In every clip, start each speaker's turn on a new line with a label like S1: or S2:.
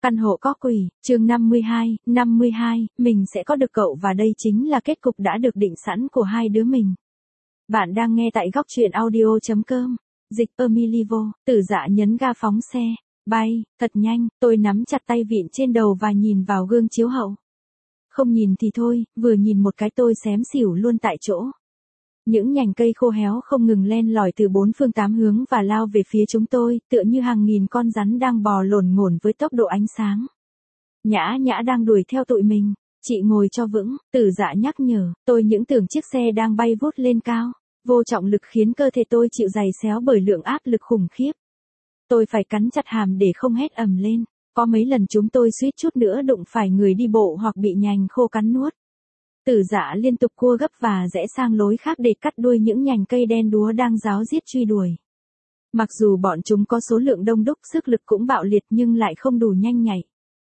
S1: Căn hộ có quỷ, chương 52, mình sẽ có được cậu và đây chính là kết cục đã được định sẵn của hai đứa mình. Bạn đang nghe tại góc truyện audio.com. Dịch Emilivo, Tử Dạ nhấn ga phóng xe. Bay, thật nhanh, tôi nắm chặt tay vịn trên đầu và nhìn vào gương chiếu hậu. Không nhìn thì thôi, vừa nhìn một cái tôi xém xỉu luôn tại chỗ. Những nhành cây khô héo không ngừng len lỏi từ bốn phương tám hướng và lao về phía chúng tôi, tựa như hàng nghìn con rắn đang bò lổn ngổn với tốc độ ánh sáng. Nhã Nhã đang đuổi theo tụi mình. Chị ngồi cho vững, Tử Dạ nhắc nhở, tôi những tưởng chiếc xe đang bay vút lên cao. Vô trọng lực khiến cơ thể tôi chịu giày xéo bởi lượng áp lực khủng khiếp. Tôi phải cắn chặt hàm để không hét ầm lên. Có mấy lần chúng tôi suýt chút nữa đụng phải người đi bộ hoặc bị nhành khô cắn nuốt. Tử Dạ liên tục cua gấp và rẽ sang lối khác để cắt đuôi những nhành cây đen đúa đang ráo riết truy đuổi. Mặc dù bọn chúng có số lượng đông đúc, sức lực cũng bạo liệt nhưng lại không đủ nhanh nhạy.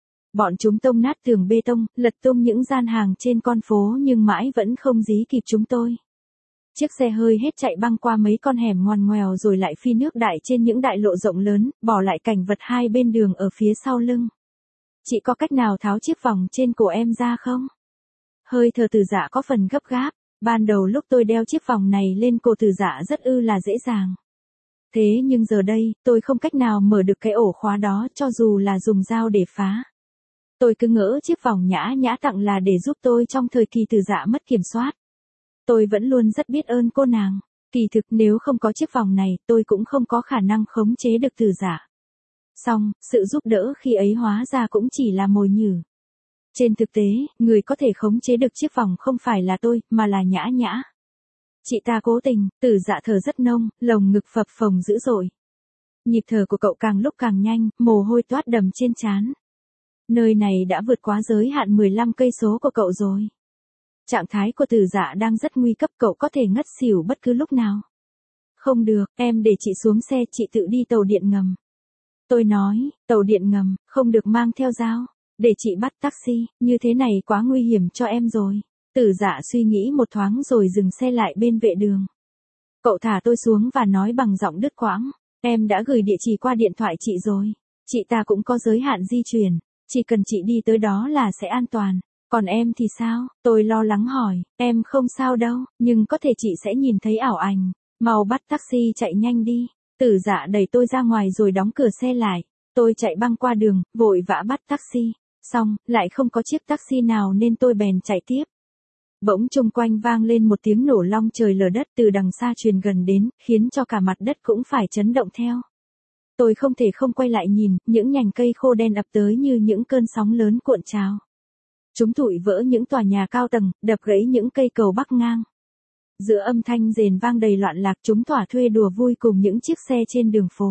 S1: Bọn chúng tông nát tường bê tông, lật tung những gian hàng trên con phố nhưng mãi vẫn không dí kịp chúng tôi. Chiếc xe hơi hết chạy băng qua mấy con hẻm ngoằn ngoèo rồi lại phi nước đại trên những đại lộ rộng lớn, bỏ lại cảnh vật hai bên đường ở phía sau lưng. Chị có cách nào tháo chiếc vòng trên cổ em ra không? Hơi thở Tử Dạ có phần gấp gáp. Ban đầu lúc tôi đeo chiếc vòng này lên cổ Tử Dạ rất là dễ dàng. Thế nhưng giờ đây, tôi không cách nào mở được cái ổ khóa đó cho dù là dùng dao để phá. Tôi cứ ngỡ chiếc vòng Nhã Nhã tặng là để giúp tôi trong thời kỳ Tử Dạ mất kiểm soát. Tôi vẫn luôn rất biết ơn cô nàng. Kỳ thực nếu không có chiếc vòng này, tôi cũng không có khả năng khống chế được Tử Dạ. Song, sự giúp đỡ khi ấy hóa ra cũng chỉ là mồi nhử. Trên thực tế, người có thể khống chế được chiếc vòng không phải là tôi, mà là Nhã Nhã. Chị ta cố tình. Tử Dạ thở rất nông, lồng ngực phập phồng dữ dội. Nhịp thở của cậu càng lúc càng nhanh, mồ hôi toát đầm trên trán. Nơi này đã vượt quá giới hạn 15 cây số của cậu rồi. Trạng thái của Tử Dạ đang rất nguy cấp, cậu có thể ngất xỉu bất cứ lúc nào. Không được, em để chị xuống xe, chị tự đi tàu điện ngầm. Tôi nói, tàu điện ngầm, không được mang theo dao. Để chị bắt taxi, như thế này quá nguy hiểm cho em rồi. Tử Dạ suy nghĩ một thoáng rồi dừng xe lại bên vệ đường. Cậu thả tôi xuống và nói bằng giọng đứt quãng. Em đã gửi địa chỉ qua điện thoại chị rồi. Chị ta cũng có giới hạn di chuyển. Chỉ cần chị đi tới đó là sẽ an toàn. Còn em thì sao? Tôi lo lắng hỏi. Em không sao đâu, nhưng có thể chị sẽ nhìn thấy ảo ảnh. Mau bắt taxi chạy nhanh đi. Tử Dạ đẩy tôi ra ngoài rồi đóng cửa xe lại. Tôi chạy băng qua đường, vội vã bắt taxi. Xong, lại không có chiếc taxi nào nên tôi bèn chạy tiếp. Bỗng chung quanh vang lên một tiếng nổ long trời lở đất từ đằng xa truyền gần đến, khiến cho cả mặt đất cũng phải chấn động theo. Tôi không thể không quay lại nhìn, những nhành cây khô đen ập tới như những cơn sóng lớn cuộn trào. Chúng thổi vỡ những tòa nhà cao tầng, đập gãy những cây cầu bắc ngang. Giữa âm thanh rền vang đầy loạn lạc, chúng thỏa thuê đùa vui cùng những chiếc xe trên đường phố.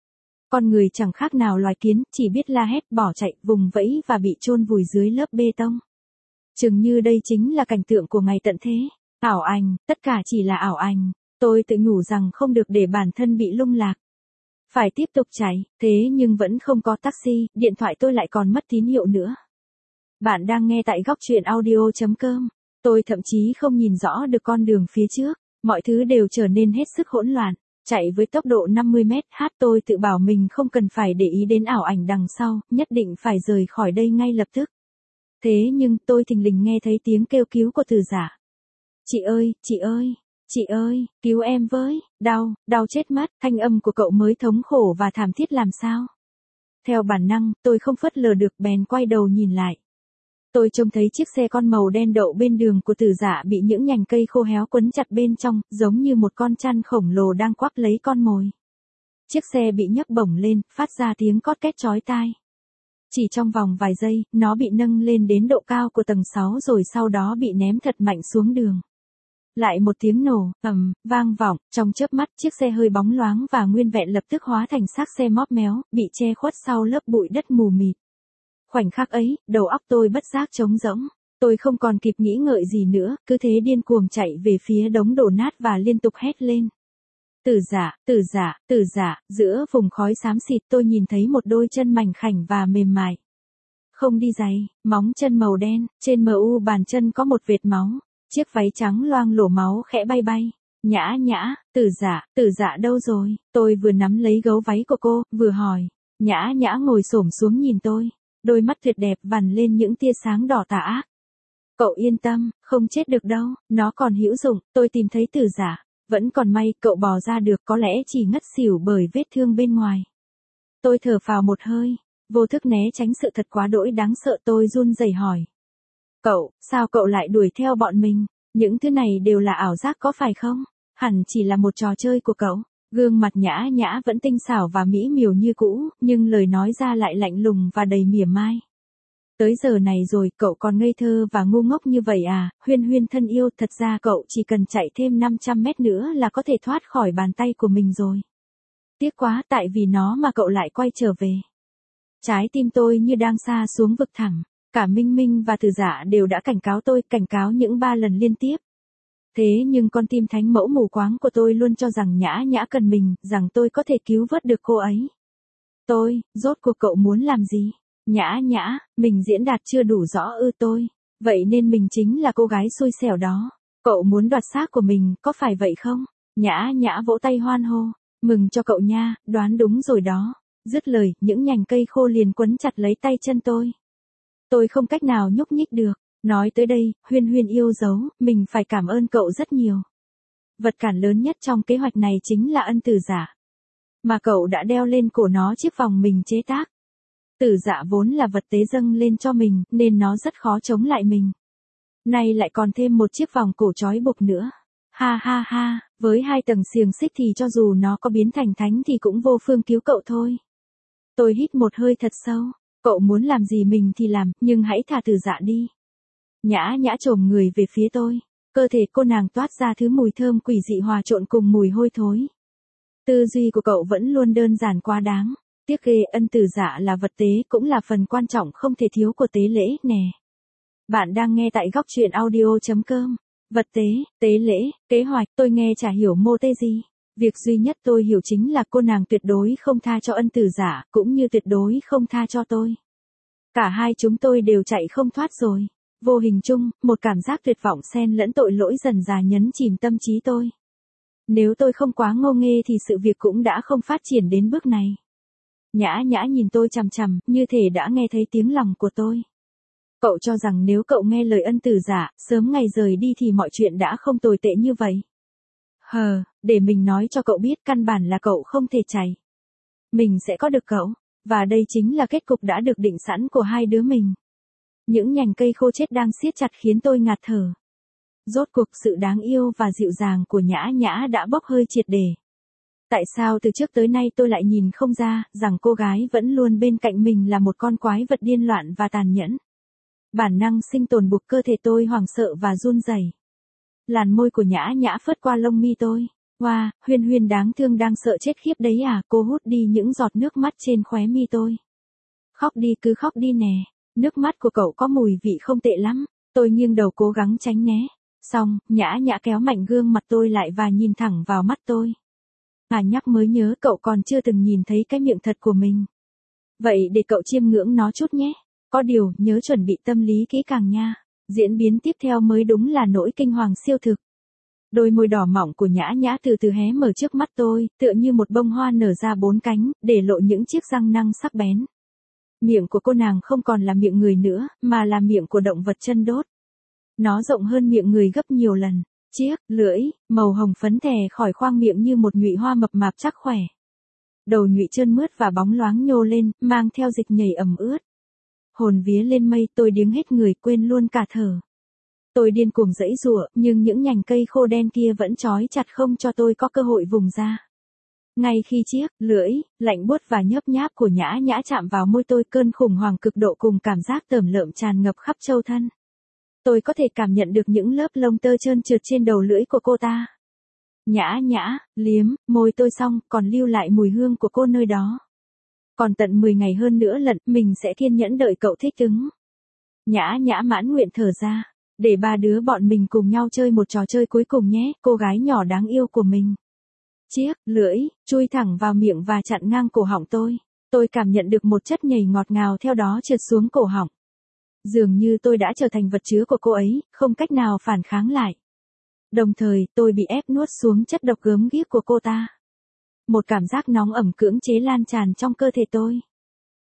S1: Con người chẳng khác nào loài kiến, chỉ biết la hét, bỏ chạy, vùng vẫy và bị chôn vùi dưới lớp bê tông. Chừng như đây chính là cảnh tượng của ngày tận thế. Ảo ảnh, tất cả chỉ là ảo ảnh. Tôi tự nhủ rằng không được để bản thân bị lung lạc. Phải tiếp tục chạy, thế nhưng vẫn không có taxi, điện thoại tôi lại còn mất tín hiệu nữa. Bạn đang nghe tại góc truyện audio.com. Tôi thậm chí không nhìn rõ được con đường phía trước, mọi thứ đều trở nên hết sức hỗn loạn. Chạy với tốc độ 50 m/h, tôi tự bảo mình không cần phải để ý đến ảo ảnh đằng sau, nhất định phải rời khỏi đây ngay lập tức. Thế nhưng tôi thình lình nghe thấy tiếng kêu cứu của Tử Dạ. Chị ơi, chị ơi, chị ơi, cứu em với, đau chết mất, thanh âm của cậu mới thống khổ và thảm thiết làm sao. Theo bản năng, tôi không phớt lờ được bèn quay đầu nhìn lại. Tôi trông thấy chiếc xe con màu đen đậu bên đường của Tử Dạ bị những nhành cây khô héo quấn chặt bên trong, giống như một con chăn khổng lồ đang quắp lấy con mồi. Chiếc xe bị nhấc bổng lên, phát ra tiếng cót két chói tai. Chỉ trong vòng vài giây, nó bị nâng lên đến độ cao của tầng 6 rồi sau đó bị ném thật mạnh xuống đường. Lại một tiếng nổ, vang vọng, trong chớp mắt chiếc xe hơi bóng loáng và nguyên vẹn lập tức hóa thành xác xe móp méo, bị che khuất sau lớp bụi đất mù mịt. Khoảnh khắc ấy, đầu óc tôi bất giác trống rỗng. Tôi không còn kịp nghĩ ngợi gì nữa, cứ thế điên cuồng chạy về phía đống đổ nát và liên tục hét lên. Tử Dạ, Tử Dạ, Tử Dạ, giữa vùng khói xám xịt tôi nhìn thấy một đôi chân mảnh khảnh và mềm mại. Không đi giày, móng chân màu đen, trên mu bàn chân có một vệt máu, chiếc váy trắng loang lổ máu khẽ bay bay. Nhã Nhã, Tử Dạ đâu rồi? Tôi vừa nắm lấy gấu váy của cô, vừa hỏi. Nhã Nhã ngồi xổm xuống nhìn tôi. đôi mắt tuyệt đẹp vằn lên những tia sáng đỏ tà ác. Cậu yên tâm, không chết được đâu, nó còn hữu dụng, tôi tìm thấy Tử Giả. Vẫn còn may cậu bò ra được, có lẽ chỉ ngất xỉu bởi vết thương bên ngoài. Tôi thở phào một hơi, vô thức né tránh sự thật quá đỗi đáng sợ, tôi run rẩy hỏi. Cậu, sao cậu lại đuổi theo bọn mình? Những thứ này đều là ảo giác có phải không? Hẳn chỉ là một trò chơi của cậu. Gương mặt Nhã Nhã vẫn tinh xảo và mỹ miều như cũ, nhưng lời nói ra lại lạnh lùng và đầy mỉa mai. Tới giờ này rồi, cậu còn ngây thơ và ngu ngốc như vậy à? Huyên Huyên thân yêu, thật ra cậu chỉ cần chạy thêm 500 mét nữa là có thể thoát khỏi bàn tay của mình rồi. Tiếc quá, tại vì nó mà cậu lại quay trở về. Trái tim tôi như đang sa xuống vực thẳm. Cả Minh Minh và Tử Giả đều đã cảnh cáo tôi, cảnh cáo những 3 lần liên tiếp. Thế nhưng con tim thánh mẫu mù quáng của tôi luôn cho rằng Nhã Nhã cần mình, rằng tôi có thể cứu vớt được cô ấy. Rốt cuộc cậu muốn làm gì? Nhã Nhã, mình diễn đạt chưa đủ rõ ư? Vậy nên mình chính là cô gái xui xẻo đó. Cậu muốn đoạt xác của mình, có phải vậy không? Nhã Nhã vỗ tay hoan hô. Mừng cho cậu nha, đoán đúng rồi đó. Dứt lời, những nhành cây khô liền quấn chặt lấy tay chân tôi. Tôi không cách nào nhúc nhích được. Nói tới đây, Huyên Huyên yêu dấu, mình phải cảm ơn cậu rất nhiều. Vật cản lớn nhất trong kế hoạch này chính là ân Tử Giả. Mà cậu đã đeo lên cổ nó chiếc vòng mình chế tác. Tử Giả vốn là vật tế dâng lên cho mình, nên nó rất khó chống lại mình. Nay lại còn thêm một chiếc vòng cổ trói buộc nữa. Ha ha ha, với 2 tầng xiềng xích thì cho dù nó có biến thành thánh thì cũng vô phương cứu cậu thôi. Tôi hít một hơi thật sâu. Cậu muốn làm gì mình thì làm, nhưng hãy thả Tử Giả đi. Nhã Nhã chồm người về phía tôi. Cơ thể cô nàng toát ra thứ mùi thơm quỷ dị hòa trộn cùng mùi hôi thối. Tư duy của cậu vẫn luôn đơn giản quá đáng. Tiếc ghê, ân Tử Giả là vật tế, cũng là phần quan trọng không thể thiếu của tế lễ, nè. Bạn đang nghe tại góc truyện audio.com. Vật tế, tế lễ, kế hoạch, tôi nghe chả hiểu mô tê gì. Việc duy nhất tôi hiểu chính là cô nàng tuyệt đối không tha cho ân Tử Giả, cũng như tuyệt đối không tha cho tôi. Cả hai chúng tôi đều chạy không thoát rồi. Vô hình chung, một cảm giác tuyệt vọng xen lẫn tội lỗi dần dà nhấn chìm tâm trí tôi. Nếu tôi không quá ngô nghê thì sự việc cũng đã không phát triển đến bước này. Nhã Nhã nhìn tôi chằm chằm, như thể đã nghe thấy tiếng lòng của tôi. Cậu cho rằng nếu cậu nghe lời ân Tử Giả, sớm ngày rời đi thì mọi chuyện đã không tồi tệ như vậy. Để mình nói cho cậu biết, căn bản là cậu không thể chạy. Mình sẽ có được cậu, và đây chính là kết cục đã được định sẵn của hai đứa mình. Những nhành cây khô chết đang siết chặt khiến tôi ngạt thở. Rốt cuộc sự đáng yêu và dịu dàng của Nhã Nhã đã bốc hơi triệt để. Tại sao từ trước tới nay tôi lại nhìn không ra rằng cô gái vẫn luôn bên cạnh mình là một con quái vật điên loạn và tàn nhẫn. Bản năng sinh tồn buộc cơ thể tôi hoảng sợ và run rẩy. Làn môi của Nhã Nhã phớt qua lông mi tôi. Wow, Huyên Huyên đáng thương đang sợ chết khiếp đấy à? Cô hút đi những giọt nước mắt trên khóe mi tôi. Khóc đi, cứ khóc đi nè. Nước mắt của cậu có mùi vị không tệ lắm. Tôi nghiêng đầu cố gắng tránh né. Xong, Nhã Nhã kéo mạnh gương mặt tôi lại và nhìn thẳng vào mắt tôi. Nhắc mới nhớ cậu còn chưa từng nhìn thấy cái miệng thật của mình. Vậy để cậu chiêm ngưỡng nó chút nhé. Có điều, nhớ chuẩn bị tâm lý kỹ càng nha. Diễn biến tiếp theo mới đúng là nỗi kinh hoàng siêu thực. Đôi môi đỏ mỏng của Nhã Nhã từ từ hé mở trước mắt tôi, tựa như một bông hoa nở ra 4 cánh, để lộ những chiếc răng nanh sắc bén. Miệng của cô nàng không còn là miệng người nữa, mà là miệng của động vật chân đốt. Nó rộng hơn miệng người gấp nhiều lần. Chiếc lưỡi màu hồng phấn thè khỏi khoang miệng như một nhụy hoa mập mạp chắc khỏe. Đầu nhụy trơn mướt và bóng loáng nhô lên, mang theo dịch nhảy ẩm ướt. Hồn vía lên mây, tôi điếng hết người, quên luôn cả thở. Tôi điên cuồng giãy giụa, nhưng những nhành cây khô đen kia vẫn trói chặt không cho tôi có cơ hội vùng ra. Ngay khi chiếc lưỡi lạnh buốt và nhớp nháp của Nhã Nhã chạm vào môi tôi, cơn khủng hoảng cực độ cùng cảm giác tởm lợm tràn ngập khắp châu thân. Tôi có thể cảm nhận được những lớp lông tơ trơn trượt trên đầu lưỡi của cô ta. Nhã Nhã liếm môi tôi xong, còn lưu lại mùi hương của cô nơi đó. Còn tận 10 ngày hơn nữa lận, mình sẽ kiên nhẫn đợi cậu thích ứng. Nhã Nhã mãn nguyện thở ra. Để 3 đứa bọn mình cùng nhau chơi một trò chơi cuối cùng nhé, cô gái nhỏ đáng yêu của mình. Chiếc lưỡi chui thẳng vào miệng và chặn ngang cổ họng tôi. Tôi cảm nhận được một chất nhầy ngọt ngào theo đó trượt xuống cổ họng. Dường như tôi đã trở thành vật chứa của cô ấy, không cách nào phản kháng lại. Đồng thời, tôi bị ép nuốt xuống chất độc gớm ghiếc của cô ta. Một cảm giác nóng ẩm cưỡng chế lan tràn trong cơ thể tôi.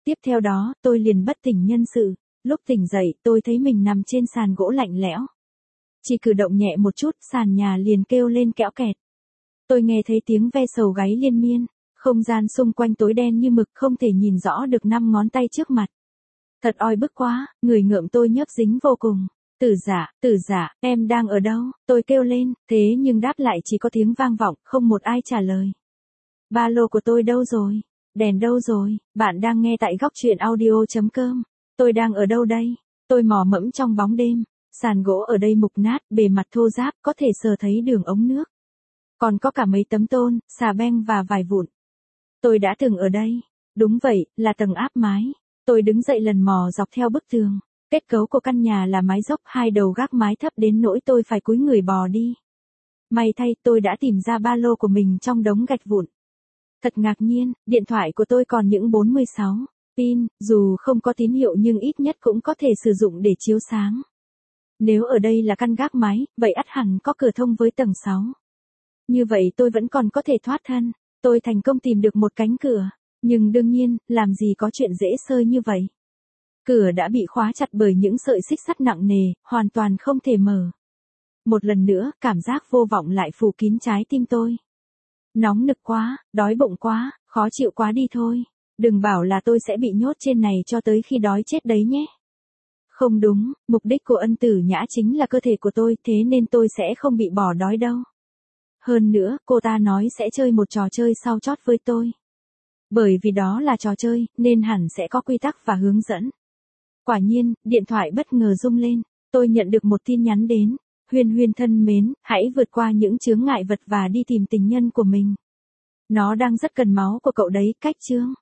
S1: Tiếp theo đó, tôi liền bất tỉnh nhân sự. Lúc tỉnh dậy, tôi thấy mình nằm trên sàn gỗ lạnh lẽo. Chỉ cử động nhẹ một chút, sàn nhà liền kêu lên kẽo kẹt. Tôi nghe thấy tiếng ve sầu gáy liên miên. Không gian xung quanh tối đen như mực, không thể nhìn rõ được 5 ngón tay trước mặt. Thật oi bức quá, người ngợm tôi nhớp dính vô cùng. Tử giả, em đang ở đâu? Tôi kêu lên, thế nhưng đáp lại chỉ có tiếng vang vọng, không một ai trả lời. Ba lô của tôi đâu rồi? Đèn đâu rồi? Bạn đang nghe tại góc truyện audio.com. Tôi đang ở đâu đây? Tôi mò mẫm trong bóng đêm. Sàn gỗ ở đây mục nát, bề mặt thô ráp, có thể sờ thấy đường ống nước. Còn có cả mấy tấm tôn, xà beng và vài vụn. Tôi đã từng ở đây. Đúng vậy, là tầng áp mái. Tôi đứng dậy lần mò dọc theo bức tường. Kết cấu của căn nhà là mái dốc, 2 đầu gác mái thấp đến nỗi tôi phải cúi người bò đi. May thay, tôi đã tìm ra ba lô của mình trong đống gạch vụn. Thật ngạc nhiên, điện thoại của tôi còn những 46 pin, dù không có tín hiệu nhưng ít nhất cũng có thể sử dụng để chiếu sáng. Nếu ở đây là căn gác mái, vậy ắt hẳn có cửa thông với tầng 6. Như vậy tôi vẫn còn có thể thoát thân. Tôi thành công tìm được một cánh cửa. Nhưng đương nhiên, làm gì có chuyện dễ sơi như vậy. Cửa đã bị khóa chặt bởi những sợi xích sắt nặng nề, hoàn toàn không thể mở. Một lần nữa, cảm giác vô vọng lại phủ kín trái tim tôi. Nóng nực quá, đói bụng quá, khó chịu quá đi thôi. Đừng bảo là tôi sẽ bị nhốt trên này cho tới khi đói chết đấy nhé. Không đúng, mục đích của Ân Tử Nhã chính là cơ thể của tôi, thế nên tôi sẽ không bị bỏ đói đâu. Hơn nữa, cô ta nói sẽ chơi một trò chơi sau chót với tôi. Bởi vì đó là trò chơi, nên hẳn sẽ có quy tắc và hướng dẫn. Quả nhiên, điện thoại bất ngờ rung lên. Tôi nhận được một tin nhắn đến. Huyên Huyên thân mến, hãy vượt qua những chướng ngại vật và đi tìm tình nhân của mình. Nó đang rất cần máu của cậu đấy, cách chương.